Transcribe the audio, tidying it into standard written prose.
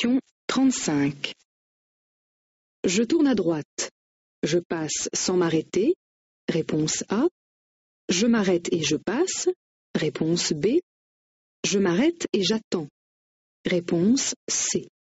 Question 35. Je tourne à droite. Je passe sans m'arrêter. Réponse A. Je m'arrête et je passe. Réponse B. Je m'arrête et j'attends. Réponse C.